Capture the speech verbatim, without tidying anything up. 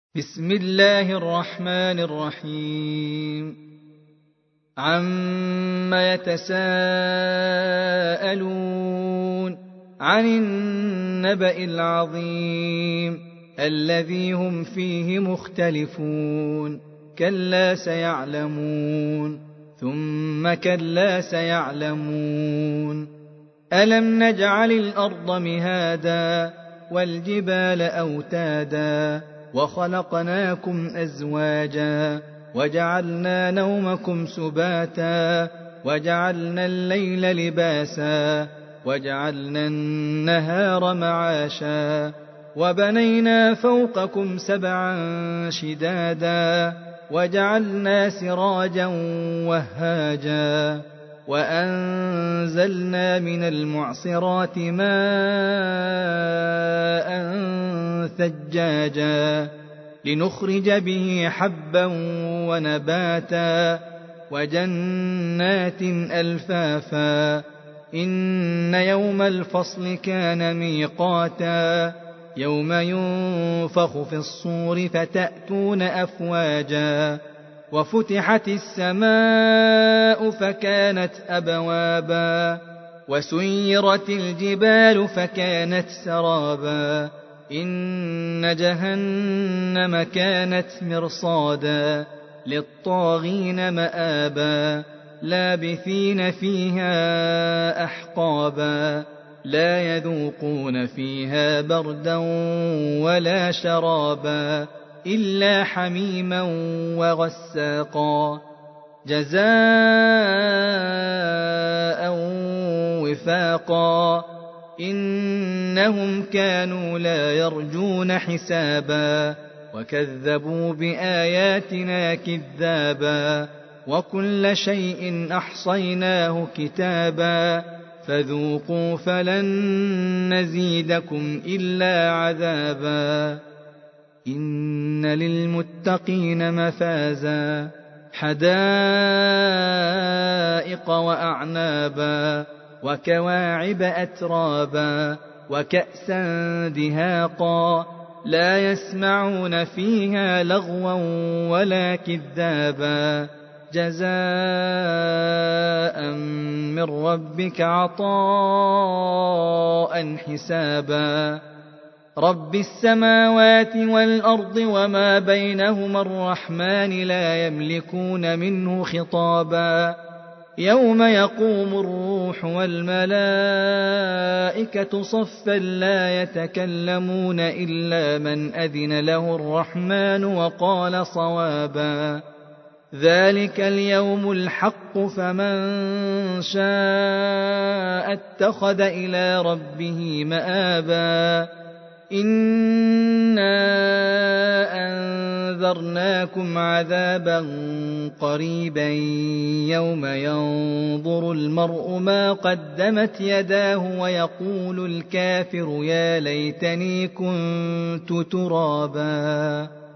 بسم الله الرحمن الرحيم عم يتساءلون عن النبأ العظيم الذي هم فيه مختلفون كلا سيعلمون ثم كلا سيعلمون ألم نجعل الأرض مهادا والجبال أوتادا وخلقناكم أزواجا وجعلنا نومكم سباتا وجعلنا الليل لباسا وجعلنا النهار معاشا وبنينا فوقكم سبعا شدادا وجعلنا سراجا وهاجا وأنزلنا من المعصرات ماء ثجاجا لنخرج به حبا ونباتا وجنات ألفافا إن يوم الفصل كان ميقاتا يوم ينفخ في الصور فتأتون أفواجا وفتحت السماء فكانت أبوابا وسيرت الجبال فكانت سرابا إن جهنم كانت مرصادا للطاغين مآبا لابثين فيها أحقابا لا يذوقون فيها بردا ولا شرابا إلا حميما وغساقا جزاء وفاقا إنهم كانوا لا يرجون حسابا وكذبوا بآياتنا كذابا وكل شيء أحصيناه كتابا فذوقوا فلن نزيدكم إلا عذابا إن للمتقين مفازا حدائق وأعنابا وكواعب أترابا وكأسا دهاقا لا يسمعون فيها لغوا ولا كذابا جزاء من ربك عطاء حسابا رب السماوات والأرض وما بينهما الرحمن لا يملكون منه خطابا يوم يقوم الروح والملائكة صفا لا يتكلمون إلا من أذن له الرحمن وقال صوابا ذلك اليوم الحق فمن شاء اتخذ إلى ربه مآبا إنا أنذرناكم عذابا قريبا يوم ينظر المرء ما قدمت يداه ويقول الكافر يا ليتني كنت ترابا.